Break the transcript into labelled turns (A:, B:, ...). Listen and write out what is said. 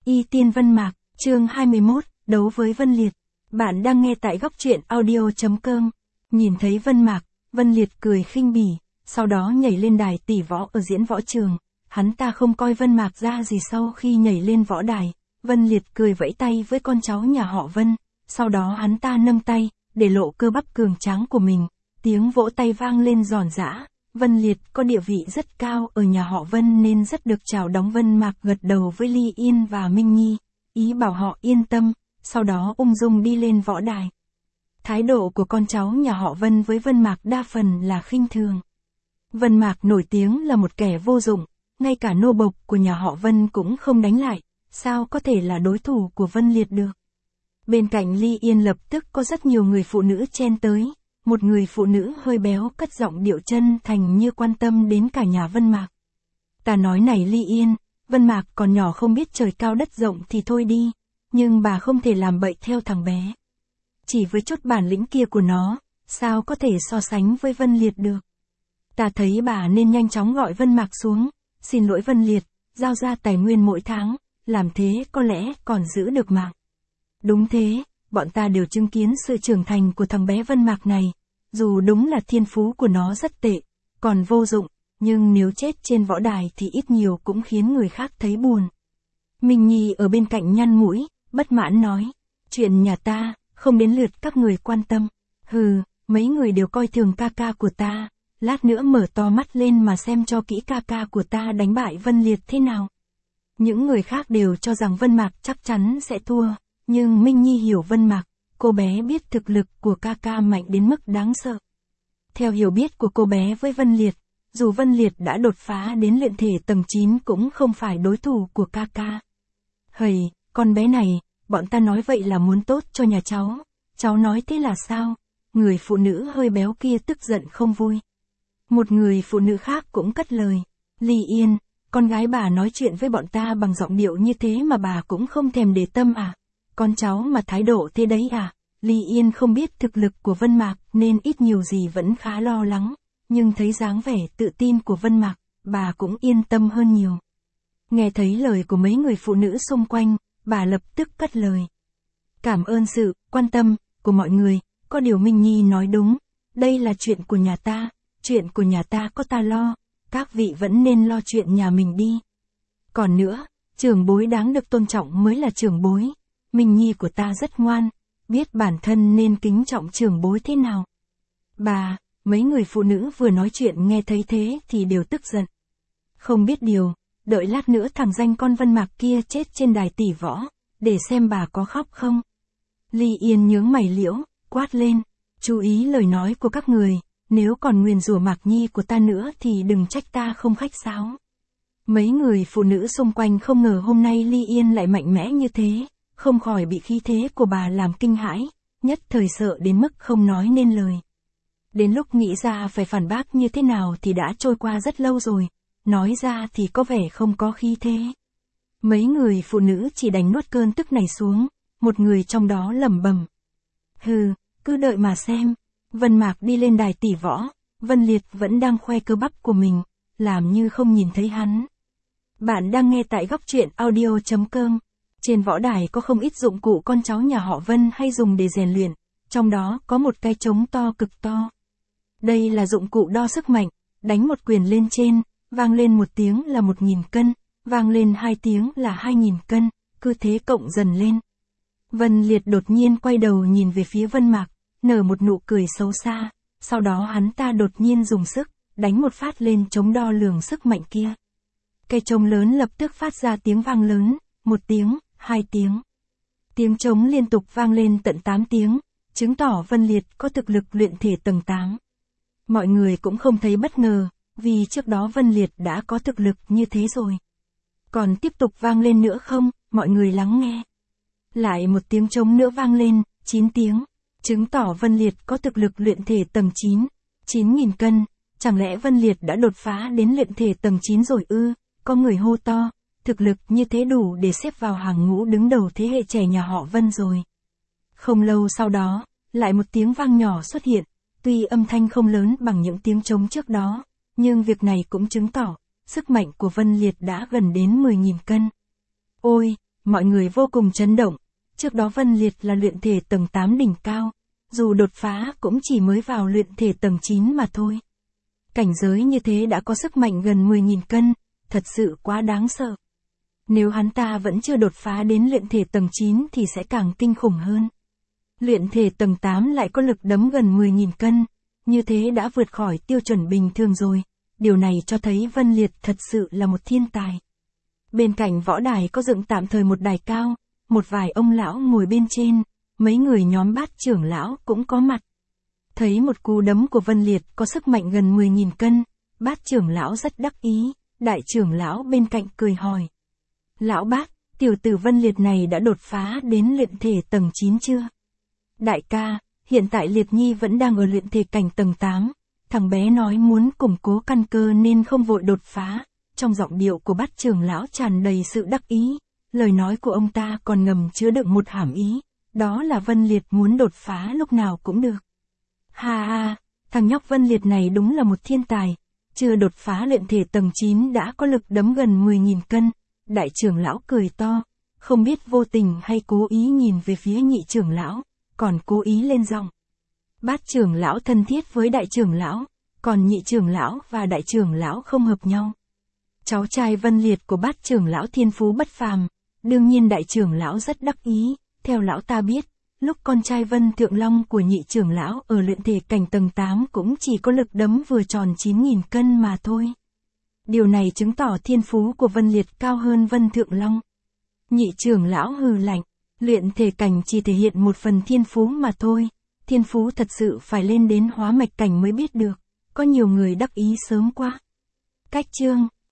A: Y Tiên Vân Mạc, chương 21, đấu với Vân Liệt. Bạn đang nghe tại góc truyện audio.com. Nhìn thấy Vân Mạc, Vân Liệt cười khinh bỉ, sau đó nhảy lên đài tỷ võ ở diễn võ trường. Hắn ta không coi Vân Mạc ra gì sau khi nhảy lên võ đài. Vân Liệt cười vẫy tay với con cháu nhà họ Vân, sau đó hắn ta nâng tay, để lộ cơ bắp cường tráng của mình. Tiếng vỗ tay vang lên giòn giã. Vân Liệt có địa vị rất cao ở nhà họ Vân nên rất được chào đón. Vân Mạc gật đầu với Ly Yên và Minh Nhi, ý bảo họ yên tâm, sau đó ung dung đi lên võ đài. Thái độ của con cháu nhà họ Vân với Vân Mạc đa phần là khinh thường. Vân Mạc nổi tiếng là một kẻ vô dụng, ngay cả nô bộc của nhà họ Vân cũng không đánh lại, sao có thể là đối thủ của Vân Liệt được. Bên cạnh Ly Yên lập tức có rất nhiều người phụ nữ chen tới. Một người phụ nữ hơi béo cất giọng điệu chân thành như quan tâm đến cả nhà Vân Mạc. Ta nói này Ly Yên, Vân Mạc còn nhỏ không biết trời cao đất rộng thì thôi đi, nhưng bà không thể làm bậy theo thằng bé. Chỉ với chút bản lĩnh kia của nó, sao có thể so sánh với Vân Liệt được. Ta thấy bà nên nhanh chóng gọi Vân Mạc xuống, xin lỗi Vân Liệt, giao ra tài nguyên mỗi tháng, làm thế có lẽ còn giữ được mạng. Đúng thế, bọn ta đều chứng kiến sự trưởng thành của thằng bé Vân Mạc này. Dù đúng là thiên phú của nó rất tệ, còn vô dụng, nhưng nếu chết trên võ đài thì ít nhiều cũng khiến người khác thấy buồn. Minh Nhi ở bên cạnh nhăn mũi, bất mãn nói, chuyện nhà ta, không đến lượt các người quan tâm. Hừ, mấy người đều coi thường ca ca của ta, lát nữa mở to mắt lên mà xem cho kỹ ca ca của ta đánh bại Vân Liệt thế nào. Những người khác đều cho rằng Vân Mạc chắc chắn sẽ thua, nhưng Minh Nhi hiểu Vân Mạc. Cô bé biết thực lực của ca ca mạnh đến mức đáng sợ. Theo hiểu biết của cô bé với Vân Liệt, dù Vân Liệt đã đột phá đến luyện thể tầng 9 cũng không phải đối thủ của ca ca. Hầy, con bé này, bọn ta nói vậy là muốn tốt cho nhà cháu. Cháu nói thế là sao? Người phụ nữ hơi béo kia tức giận không vui. Một người phụ nữ khác cũng cất lời. Ly Yên, con gái bà nói chuyện với bọn ta bằng giọng điệu như thế mà bà cũng không thèm để tâm à? Con cháu mà thái độ thế đấy à? Ly Yên không biết thực lực của Vân Mạc nên ít nhiều gì vẫn khá lo lắng, nhưng thấy dáng vẻ tự tin của Vân Mạc, bà cũng yên tâm hơn nhiều. Nghe thấy lời của mấy người phụ nữ xung quanh, bà lập tức cất lời. Cảm ơn sự quan tâm của mọi người, có điều Minh Nhi nói đúng, đây là chuyện của nhà ta có ta lo, các vị vẫn nên lo chuyện nhà mình đi. Còn nữa, trưởng bối đáng được tôn trọng mới là trưởng bối. Minh Nhi của ta rất ngoan, biết bản thân nên kính trọng trưởng bối thế nào. Bà, mấy người phụ nữ vừa nói chuyện nghe thấy thế thì đều tức giận. Không biết điều, đợi lát nữa thằng danh con Vân Mạc kia chết trên đài tỷ võ, để xem bà có khóc không. Ly Yên nhướng mày liễu, quát lên, chú ý lời nói của các người, nếu còn nguyền rủa Mạc Nhi của ta nữa thì đừng trách ta không khách sáo. Mấy người phụ nữ xung quanh không ngờ hôm nay Ly Yên lại mạnh mẽ như thế. Không khỏi bị khí thế của bà làm kinh hãi, nhất thời sợ đến mức không nói nên lời. Đến lúc nghĩ ra phải phản bác như thế nào thì đã trôi qua rất lâu rồi, nói ra thì có vẻ không có khí thế. Mấy người phụ nữ chỉ đành nuốt cơn tức này xuống, một người trong đó lẩm bẩm. Hừ, cứ đợi mà xem. Vân Mạc đi lên đài tỷ võ, Vân Liệt vẫn đang khoe cơ bắp của mình, làm như không nhìn thấy hắn. Bạn đang nghe tại góc truyện audio.com. Trên võ đài có không ít dụng cụ con cháu nhà họ Vân hay dùng để rèn luyện, trong đó có một cái trống to cực to. Đây là dụng cụ đo sức mạnh, đánh một quyền lên trên, vang lên một tiếng là 1.000 cân, vang lên 2 tiếng là 2.000 cân, cứ thế cộng dần lên. Vân Liệt đột nhiên quay đầu nhìn về phía Vân Mạc, nở một nụ cười xấu xa, sau đó hắn ta đột nhiên dùng sức, đánh một phát lên trống đo lường sức mạnh kia. Cây trống lớn lập tức phát ra tiếng vang lớn, 1 tiếng. 2 tiếng. Tiếng trống liên tục vang lên tận 8 tiếng, chứng tỏ Vân Liệt có thực lực luyện thể tầng 8. Mọi người cũng không thấy bất ngờ, vì trước đó Vân Liệt đã có thực lực như thế rồi. Còn tiếp tục vang lên nữa không, mọi người lắng nghe. Lại một tiếng trống nữa vang lên, 9 tiếng, chứng tỏ Vân Liệt có thực lực luyện thể tầng 9, 9.000 cân, chẳng lẽ Vân Liệt đã đột phá đến luyện thể tầng 9 rồi ư? Có người hô to. Thực lực như thế đủ để xếp vào hàng ngũ đứng đầu thế hệ trẻ nhà họ Vân rồi. Không lâu sau đó, lại một tiếng vang nhỏ xuất hiện, tuy âm thanh không lớn bằng những tiếng trống trước đó, nhưng việc này cũng chứng tỏ, sức mạnh của Vân Liệt đã gần đến 10.000 cân. Ôi, mọi người vô cùng chấn động. Trước đó Vân Liệt là luyện thể tầng 8 đỉnh cao, dù đột phá cũng chỉ mới vào luyện thể tầng 9 mà thôi. Cảnh giới như thế đã có sức mạnh gần 10.000 cân, thật sự quá đáng sợ. Nếu hắn ta vẫn chưa đột phá đến luyện thể tầng 9 thì sẽ càng kinh khủng hơn. Luyện thể tầng 8 lại có lực đấm gần 10.000 cân, như thế đã vượt khỏi tiêu chuẩn bình thường rồi. Điều này cho thấy Vân Liệt thật sự là một thiên tài. Bên cạnh võ đài có dựng tạm thời một đài cao, một vài ông lão ngồi bên trên, mấy người nhóm Bát trưởng lão cũng có mặt. Thấy một cú đấm của Vân Liệt có sức mạnh gần 10.000 cân, Bát trưởng lão rất đắc ý, đại trưởng lão bên cạnh cười hỏi. Lão Bát, tiểu tử Vân Liệt này đã đột phá đến luyện thể tầng 9 chưa? Đại ca, hiện tại Liệt Nhi vẫn đang ở luyện thể cảnh tầng 8, thằng bé nói muốn củng cố căn cơ nên không vội đột phá. Trong giọng điệu của Bát trưởng lão tràn đầy sự đắc ý, lời nói của ông ta còn ngầm chứa đựng một hàm ý, đó là Vân Liệt muốn đột phá lúc nào cũng được. Ha ha, thằng nhóc Vân Liệt này đúng là một thiên tài, chưa đột phá luyện thể tầng 9 đã có lực đấm gần 10.000 cân, đại trưởng lão cười to, không biết vô tình hay cố ý nhìn về phía nhị trưởng lão, còn cố ý lên giọng. Bát trưởng lão thân thiết với đại trưởng lão, còn nhị trưởng lão và đại trưởng lão không hợp nhau. Cháu trai Vân Liệt của Bát trưởng lão thiên phú bất phàm, đương nhiên đại trưởng lão rất đắc ý, theo lão ta biết, lúc con trai Vân Thượng Long của nhị trưởng lão ở luyện thể cảnh tầng 8 cũng chỉ có lực đấm vừa tròn 9.000 cân mà thôi. Điều này chứng tỏ thiên phú của Vân Liệt cao hơn Vân Thượng Long. Nhị trưởng lão hừ lạnh, luyện thể cảnh chỉ thể hiện một phần thiên phú mà thôi, thiên phú thật sự phải lên đến hóa mạch cảnh mới biết được, có nhiều người đắc ý sớm quá. Cách chương